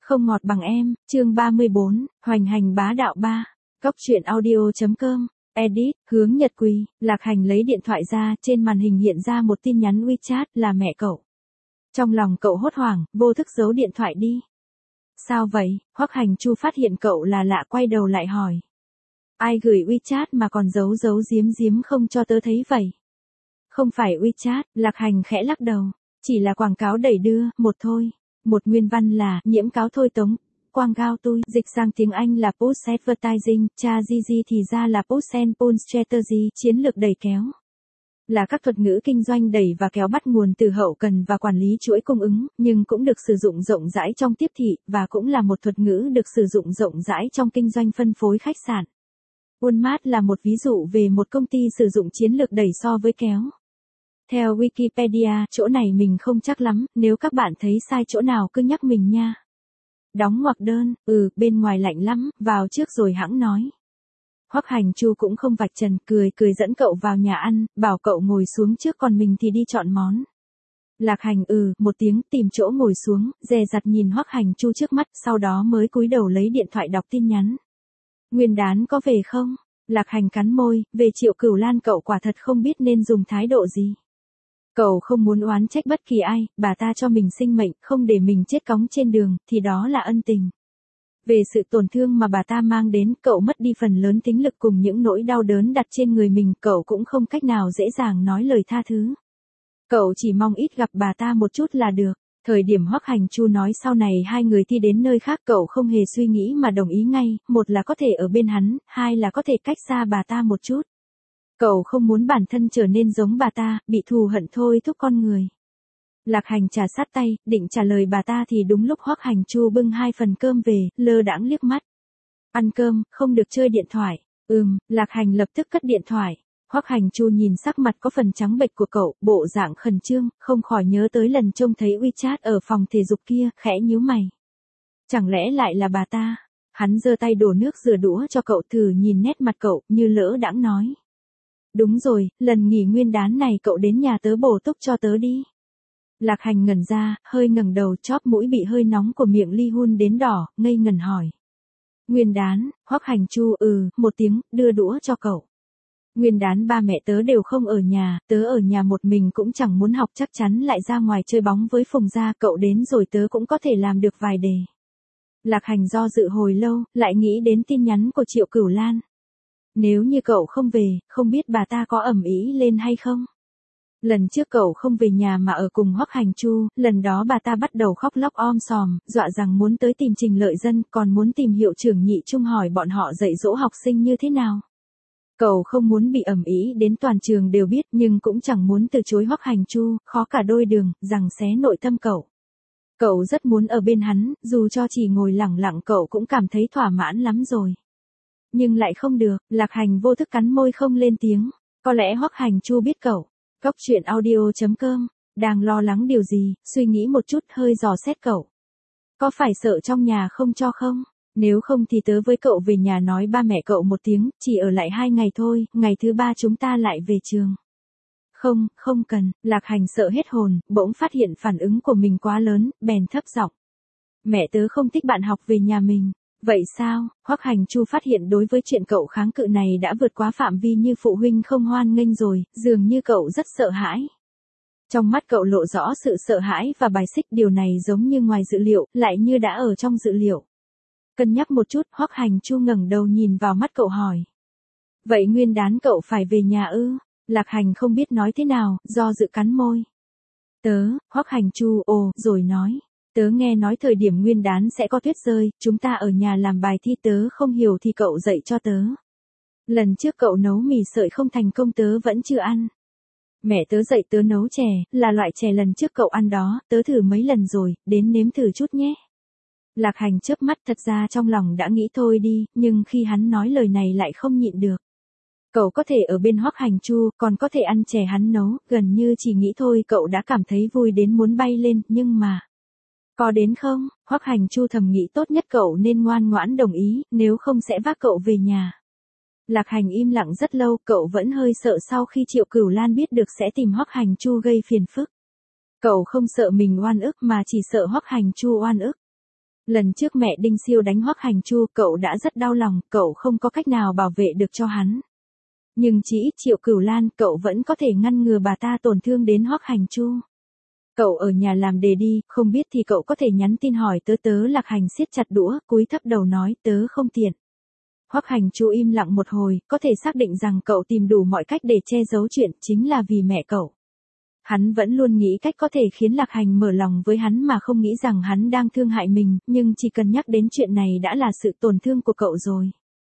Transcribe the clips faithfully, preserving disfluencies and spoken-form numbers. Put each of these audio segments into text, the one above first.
Không ngọt bằng em, chương ba mươi bốn, hoành hành bá đạo ba. Cóc truyện audio chấm com, edit, Hướng Nhật Quỳ. Lạc Hành lấy điện thoại ra, trên màn hình hiện ra một tin nhắn WeChat là mẹ cậu. Trong lòng cậu hốt hoảng, vô thức giấu điện thoại đi. Sao vậy? Hoắc Hành Chu phát hiện cậu là lạ, quay đầu lại hỏi. Ai gửi WeChat mà còn giấu giấu giếm giếm không cho tớ thấy vậy? Không phải WeChat, Lạc Hành khẽ lắc đầu. Chỉ là quảng cáo đẩy đưa, một thôi. Một nguyên văn là, nhiễm cáo thôi tống, quang gao tôi, dịch sang tiếng Anh là push advertising, cha Gigi thì ra là push and pull strategy, chiến lược đẩy kéo. Là các thuật ngữ kinh doanh đẩy và kéo bắt nguồn từ hậu cần và quản lý chuỗi cung ứng, nhưng cũng được sử dụng rộng rãi trong tiếp thị, và cũng là một thuật ngữ được sử dụng rộng rãi trong kinh doanh phân phối khách sạn. Walmart là một ví dụ về một công ty sử dụng chiến lược đẩy so với kéo. Theo Wikipedia, chỗ này mình không chắc lắm, nếu các bạn thấy sai chỗ nào cứ nhắc mình nha. Đóng ngoặc đơn, ừ, bên ngoài lạnh lắm, vào trước rồi hẵng nói. Hoắc Hành Chu cũng không vạch trần, cười cười dẫn cậu vào nhà ăn, bảo cậu ngồi xuống trước còn mình thì đi chọn món. Lạc Hành ừ, một tiếng tìm chỗ ngồi xuống, dè dặt nhìn Hoắc Hành Chu trước mắt, sau đó mới cúi đầu lấy điện thoại đọc tin nhắn. Nguyên đán có về không? Lạc Hành cắn môi, về Triệu Cửu Lan cậu quả thật không biết nên dùng thái độ gì. Cậu không muốn oán trách bất kỳ ai, bà ta cho mình sinh mệnh, không để mình chết cóng trên đường, thì đó là ân tình. Về sự tổn thương mà bà ta mang đến, cậu mất đi phần lớn tính lực cùng những nỗi đau đớn đặt trên người mình, cậu cũng không cách nào dễ dàng nói lời tha thứ. Cậu chỉ mong ít gặp bà ta một chút là được. Thời điểm Hoắc Hành Chu nói sau này hai người thi đến nơi khác, cậu không hề suy nghĩ mà đồng ý ngay, một là có thể ở bên hắn, hai là có thể cách xa bà ta một chút. Cậu không muốn bản thân trở nên giống bà ta, bị thù hận thôi thúc con người. Lạc Hành trà sát tay, định trả lời bà ta thì đúng lúc Hoắc Hành Chu bưng hai phần cơm về, lơ đãng liếc mắt. Ăn cơm, không được chơi điện thoại. Ừm, Lạc Hành lập tức cất điện thoại. Hoắc Hành Chu nhìn sắc mặt có phần trắng bệch của cậu, bộ dạng khẩn trương, không khỏi nhớ tới lần trông thấy WeChat ở phòng thể dục kia, khẽ nhíu mày. Chẳng lẽ lại là bà ta? Hắn giơ tay đổ nước rửa đũa cho cậu, thử nhìn nét mặt cậu, như lỡ đãng nói. Đúng rồi, lần nghỉ nguyên đán này cậu đến nhà tớ bổ túc cho tớ đi. Lạc Hành ngẩn ra, hơi ngẩng đầu, chóp mũi bị hơi nóng của miệng ly hun đến đỏ, ngây ngẩn hỏi. Nguyên đán, Hoắc Hành Chu ừ, một tiếng, đưa đũa cho cậu. Nguyên đán ba mẹ tớ đều không ở nhà, tớ ở nhà một mình cũng chẳng muốn học, chắc chắn lại ra ngoài chơi bóng với Phùng gia, cậu đến rồi tớ cũng có thể làm được vài đề. Lạc Hành do dự hồi lâu, lại nghĩ đến tin nhắn của Triệu Cửu Lan. Nếu như cậu không về, không biết bà ta có ầm ĩ lên hay không? Lần trước cậu không về nhà mà ở cùng Hoắc Hành Chu, lần đó bà ta bắt đầu khóc lóc om sòm, dọa rằng muốn tới tìm Trình Lợi Dân, còn muốn tìm hiệu trưởng nhị trung hỏi bọn họ dạy dỗ học sinh như thế nào. Cậu không muốn bị ầm ĩ đến toàn trường đều biết, nhưng cũng chẳng muốn từ chối Hoắc Hành Chu, khó cả đôi đường, rằng xé nội tâm cậu. Cậu rất muốn ở bên hắn, dù cho chỉ ngồi lẳng lặng cậu cũng cảm thấy thỏa mãn lắm rồi. Nhưng lại không được, Lạc Hành vô thức cắn môi không lên tiếng. Có lẽ Hoắc Hành Chu biết cậu. Cóc truyện audio chấm com, đang lo lắng điều gì, suy nghĩ một chút, hơi dò xét cậu. Có phải sợ trong nhà không cho không? Nếu không thì tớ với cậu về nhà nói ba mẹ cậu một tiếng, chỉ ở lại hai ngày thôi, ngày thứ ba chúng ta lại về trường. Không, không cần, Lạc Hành sợ hết hồn, bỗng phát hiện phản ứng của mình quá lớn, bèn thấp giọng. Mẹ tớ không thích bạn học về nhà mình. Vậy sao? Hoắc Hành Chu phát hiện đối với chuyện cậu kháng cự này đã vượt quá phạm vi như phụ huynh không hoan nghênh rồi, dường như cậu rất sợ hãi. Trong mắt cậu lộ rõ sự sợ hãi và bài xích, điều này giống như ngoài dự liệu, lại như đã ở trong dự liệu. Cân nhắc một chút, Hoắc Hành Chu ngẩng đầu nhìn vào mắt cậu hỏi. Vậy nguyên đán cậu phải về nhà ư? Lạc Hành không biết nói thế nào, do dự cắn môi. Tớ, Hoắc Hành Chu ồ, rồi nói. Tớ nghe nói thời điểm nguyên đán sẽ có tuyết rơi, chúng ta ở nhà làm bài thi, tớ không hiểu thì cậu dạy cho tớ. Lần trước cậu nấu mì sợi không thành công tớ vẫn chưa ăn. Mẹ tớ dạy tớ nấu chè, là loại chè lần trước cậu ăn đó, tớ thử mấy lần rồi, đến nếm thử chút nhé. Lạc Hành chớp mắt, thật ra trong lòng đã nghĩ thôi đi, nhưng khi hắn nói lời này lại không nhịn được. Cậu có thể ở bên Hoắc Hành Chu, còn có thể ăn chè hắn nấu, gần như chỉ nghĩ thôi cậu đã cảm thấy vui đến muốn bay lên, nhưng mà... Có đến không? Hoắc Hành Chu thầm nghĩ tốt nhất cậu nên ngoan ngoãn đồng ý, nếu không sẽ vác cậu về nhà. Lạc Hành im lặng rất lâu, cậu vẫn hơi sợ sau khi Triệu Cửu Lan biết được sẽ tìm Hoắc Hành Chu gây phiền phức. Cậu không sợ mình oan ức mà chỉ sợ Hoắc Hành Chu oan ức. Lần trước mẹ Đinh Siêu đánh Hoắc Hành Chu, cậu đã rất đau lòng, cậu không có cách nào bảo vệ được cho hắn. Nhưng chỉ ít Triệu Cửu Lan, cậu vẫn có thể ngăn ngừa bà ta tổn thương đến Hoắc Hành Chu. Cậu ở nhà làm đề đi, không biết thì cậu có thể nhắn tin hỏi tớ tớ. Lạc Hành siết chặt đũa, cúi thấp đầu nói tớ không tiện. Hoắc Hành Chu im lặng một hồi, có thể xác định rằng cậu tìm đủ mọi cách để che giấu chuyện, chính là vì mẹ cậu. Hắn vẫn luôn nghĩ cách có thể khiến Lạc Hành mở lòng với hắn mà không nghĩ rằng hắn đang thương hại mình, nhưng chỉ cần nhắc đến chuyện này đã là sự tổn thương của cậu rồi.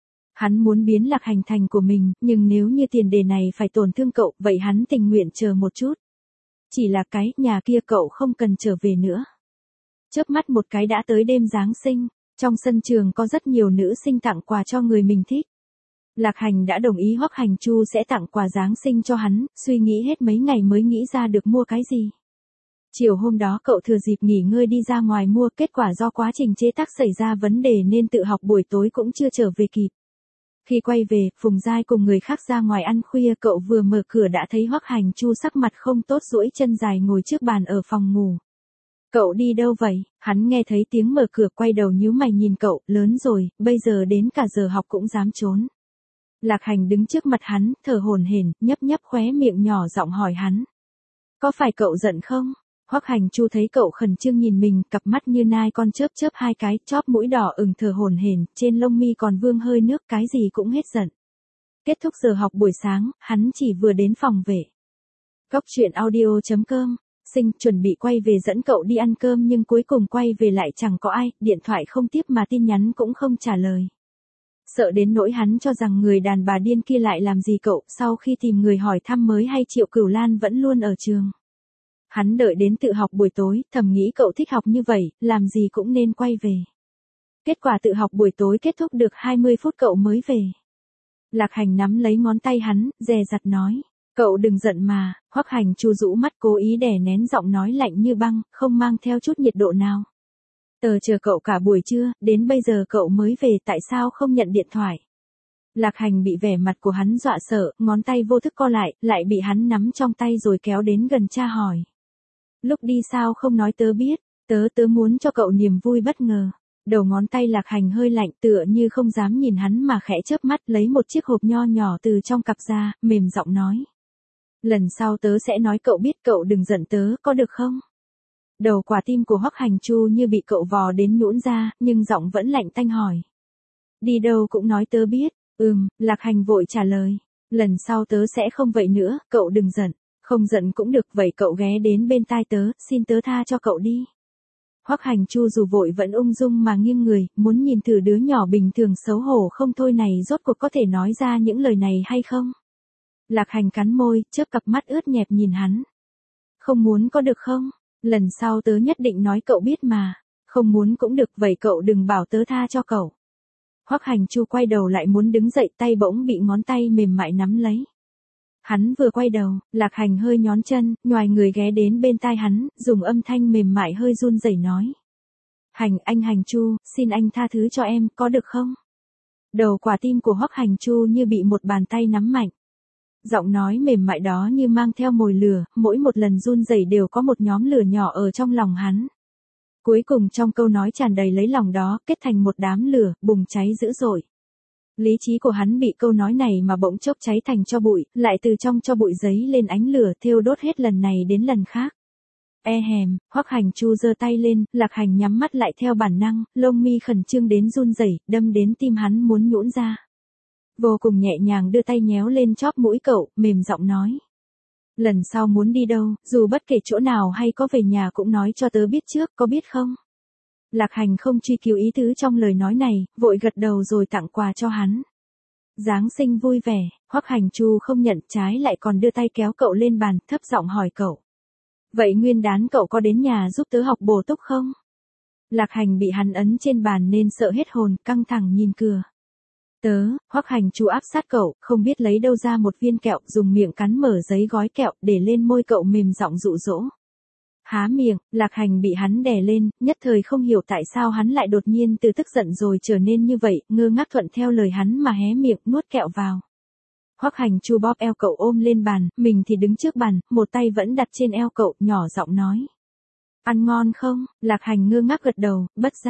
Hắn muốn biến Lạc Hành thành của mình, nhưng nếu như tiền đề này phải tổn thương cậu, vậy hắn tình nguyện chờ một chút. Chỉ là cái, nhà kia cậu không cần trở về nữa. Chớp mắt một cái đã tới đêm Giáng sinh, trong sân trường có rất nhiều nữ sinh tặng quà cho người mình thích. Lạc Hành đã đồng ý Hoắc Hành Chu sẽ tặng quà Giáng sinh cho hắn, suy nghĩ hết mấy ngày mới nghĩ ra được mua cái gì. Chiều hôm đó cậu thừa dịp nghỉ ngơi đi ra ngoài mua, kết quả do quá trình chế tác xảy ra vấn đề nên tự học buổi tối cũng chưa trở về kịp. Khi quay về, Phùng Giai cùng người khác ra ngoài ăn khuya, cậu vừa mở cửa đã thấy Hoắc Hành Chu sắc mặt không tốt duỗi chân dài ngồi trước bàn ở phòng ngủ. Cậu đi đâu vậy? Hắn nghe thấy tiếng mở cửa quay đầu nhíu mày nhìn cậu, lớn rồi, bây giờ đến cả giờ học cũng dám trốn. Lạc Hành đứng trước mặt hắn, thở hổn hển, nhấp nhấp khóe miệng nhỏ giọng hỏi hắn. Có phải cậu giận không? Hoắc Hành Chu thấy cậu khẩn trương nhìn mình, cặp mắt như nai con chớp chớp hai cái, chóp mũi đỏ ửng thở hổn hển, trên lông mi còn vương hơi nước, cái gì cũng hết giận. Kết thúc giờ học buổi sáng, hắn chỉ vừa đến phòng vệ. Góc truyện audio chấm com, Sinh chuẩn bị quay về dẫn cậu đi ăn cơm nhưng cuối cùng quay về lại chẳng có ai, điện thoại không tiếp mà tin nhắn cũng không trả lời. Sợ đến nỗi hắn cho rằng người đàn bà điên kia lại làm gì cậu, sau khi tìm người hỏi thăm mới hay Triệu Cửu Lan vẫn luôn ở trường. Hắn đợi đến tự học buổi tối, thầm nghĩ cậu thích học như vậy, làm gì cũng nên quay về. Kết quả tự học buổi tối kết thúc được hai mươi phút cậu mới về. Lạc Hành nắm lấy ngón tay hắn, dè dặt nói, cậu đừng giận mà. Hoắc Hành Chu rũ mắt cố ý đè nén giọng nói lạnh như băng, không mang theo chút nhiệt độ nào. Tớ chờ cậu cả buổi trưa, đến bây giờ cậu mới về, tại sao không nhận điện thoại? Lạc Hành bị vẻ mặt của hắn dọa sợ, ngón tay vô thức co lại, lại bị hắn nắm trong tay rồi kéo đến gần tra hỏi. Lúc đi sao không nói tớ biết, tớ tớ muốn cho cậu niềm vui bất ngờ. Đầu ngón tay Lạc Hành hơi lạnh, tựa như không dám nhìn hắn mà khẽ chớp mắt, lấy một chiếc hộp nho nhỏ từ trong cặp ra, mềm giọng nói. Lần sau tớ sẽ nói cậu biết, cậu đừng giận tớ, có được không? Đầu quả tim của Hoắc Hành Chu như bị cậu vò đến nhũn ra, nhưng giọng vẫn lạnh tanh hỏi. Đi đâu cũng nói tớ biết. Ừm, Lạc Hành vội trả lời. Lần sau tớ sẽ không vậy nữa, cậu đừng giận. Không giận cũng được, vậy cậu ghé đến bên tai tớ, xin tớ tha cho cậu đi. Hoắc Hành Chu dù vội vẫn ung dung mà nghiêng người, muốn nhìn thử đứa nhỏ bình thường xấu hổ không thôi này rốt cuộc có thể nói ra những lời này hay không. Lạc Hành cắn môi, chớp cặp mắt ướt nhẹp nhìn hắn. Không muốn có được không? Lần sau tớ nhất định nói cậu biết mà. Không muốn cũng được, vậy cậu đừng bảo tớ tha cho cậu. Hoắc Hành Chu quay đầu lại muốn đứng dậy, tay bỗng bị ngón tay mềm mại nắm lấy. Hắn vừa quay đầu, Lạc Hành hơi nhón chân, nhoài người ghé đến bên tai hắn, dùng âm thanh mềm mại hơi run rẩy nói. Hành, anh Hành Chu, xin anh tha thứ cho em, có được không? Đầu quả tim của Hoắc Hành Chu như bị một bàn tay nắm mạnh. Giọng nói mềm mại đó như mang theo mồi lửa, mỗi một lần run rẩy đều có một nhóm lửa nhỏ ở trong lòng hắn. Cuối cùng trong câu nói tràn đầy lấy lòng đó, kết thành một đám lửa, bùng cháy dữ dội. Lý trí của hắn bị câu nói này mà bỗng chốc cháy thành tro bụi, lại từ trong tro bụi giấy lên ánh lửa, thiêu đốt hết lần này đến lần khác. E hèm, Hoắc Hành Chu giơ tay lên, Lạc Hành nhắm mắt lại theo bản năng, lông mi khẩn trương đến run rẩy, đâm đến tim hắn muốn nhũn ra. Vô cùng nhẹ nhàng đưa tay nhéo lên chóp mũi cậu, mềm giọng nói. Lần sau muốn đi đâu, dù bất kể chỗ nào hay có về nhà cũng nói cho tớ biết trước, có biết không? Lạc Hành không truy cứu ý tứ trong lời nói này, vội gật đầu rồi tặng quà cho hắn. Giáng sinh vui vẻ, Hoắc Hành Chu không nhận, trái lại còn đưa tay kéo cậu lên bàn, thấp giọng hỏi cậu. Vậy nguyên đán cậu có đến nhà giúp tớ học bổ túc không? Lạc Hành bị hắn ấn trên bàn nên sợ hết hồn, căng thẳng nhìn cửa. Tớ, Hoắc Hành Chu áp sát cậu, không biết lấy đâu ra một viên kẹo, dùng miệng cắn mở giấy gói kẹo, để lên môi cậu, mềm giọng dụ dỗ. Há miệng, Lạc Hành bị hắn đè lên, nhất thời không hiểu tại sao hắn lại đột nhiên từ tức giận rồi trở nên như vậy, ngơ ngác thuận theo lời hắn mà hé miệng, nuốt kẹo vào. Hoắc Hành Chu bóp eo cậu ôm lên bàn, mình thì đứng trước bàn, một tay vẫn đặt trên eo cậu, nhỏ giọng nói. Ăn ngon không? Lạc Hành ngơ ngác gật đầu, bất giác.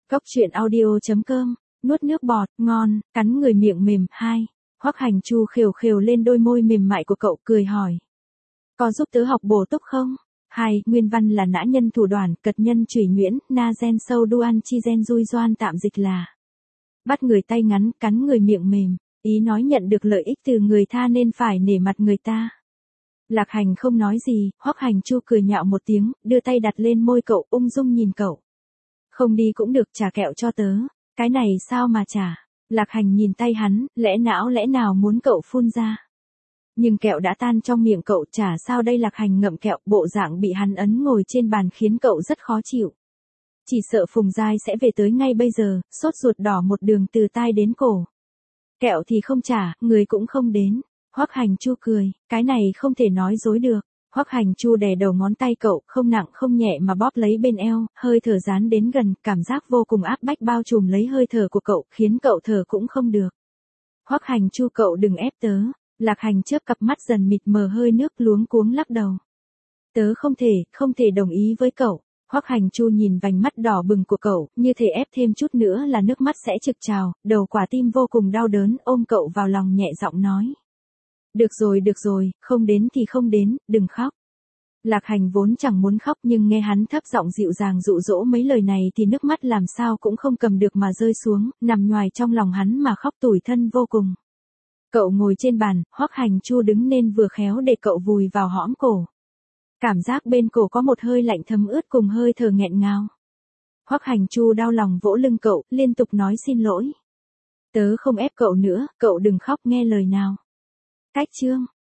Cốc truyện audio chấm com, nuốt nước bọt, ngon, cắn người miệng mềm. Hai. Hoắc Hành Chu khều khều lên đôi môi mềm mại của cậu, cười hỏi. Có giúp tớ học bổ túc không? Hai. Nguyên văn là nã nhân thủ đoàn, cật nhân chủy nhuyễn, na gen sâu duan chi gen dui doan, tạm dịch là bắt người tay ngắn, cắn người miệng mềm. Ý nói nhận được lợi ích từ người tha nên phải nể mặt người ta. Lạc Hành không nói gì, Hoắc Hành Chu cười nhạo một tiếng, đưa tay đặt lên môi cậu, ung dung nhìn cậu. Không đi cũng được, trả kẹo cho tớ. Cái này sao mà trả? Lạc Hành nhìn tay hắn, lẽ não lẽ nào muốn cậu phun ra. Nhưng kẹo đã tan trong miệng cậu, trả sao đây? Lạc Hành ngậm kẹo, bộ dạng bị hắn ấn ngồi trên bàn khiến cậu rất khó chịu. Chỉ sợ Phùng Giai sẽ về tới ngay bây giờ, sốt ruột đỏ một đường từ tai đến cổ. Kẹo thì không trả, người cũng không đến. Hoắc Hành Chu cười, cái này không thể nói dối được. Hoắc Hành Chu đè đầu ngón tay cậu, không nặng không nhẹ mà bóp lấy bên eo, hơi thở dán đến gần, cảm giác vô cùng áp bách bao trùm lấy hơi thở của cậu, khiến cậu thở cũng không được. Hoắc Hành Chu, cậu đừng ép tớ. Lạc Hành chớp cặp mắt dần mịt mờ hơi nước, luống cuống lắc đầu. Tớ không thể, không thể đồng ý với cậu. Hoắc Hành Chu nhìn vành mắt đỏ bừng của cậu, như thể ép thêm chút nữa là nước mắt sẽ trực trào, đầu quả tim vô cùng đau đớn, ôm cậu vào lòng nhẹ giọng nói. Được rồi, được rồi, không đến thì không đến, đừng khóc. Lạc Hành vốn chẳng muốn khóc nhưng nghe hắn thấp giọng dịu dàng dụ dỗ mấy lời này thì nước mắt làm sao cũng không cầm được mà rơi xuống, nằm nhoài trong lòng hắn mà khóc tủi thân vô cùng. Cậu ngồi trên bàn, Hoắc Hành Chu đứng nên vừa khéo để cậu vùi vào hõm cổ. Cảm giác bên cổ có một hơi lạnh thấm ướt cùng hơi thở nghẹn ngào. Hoắc Hành Chu đau lòng vỗ lưng cậu, liên tục nói xin lỗi. Tớ không ép cậu nữa, cậu đừng khóc, nghe lời nào. Cách chương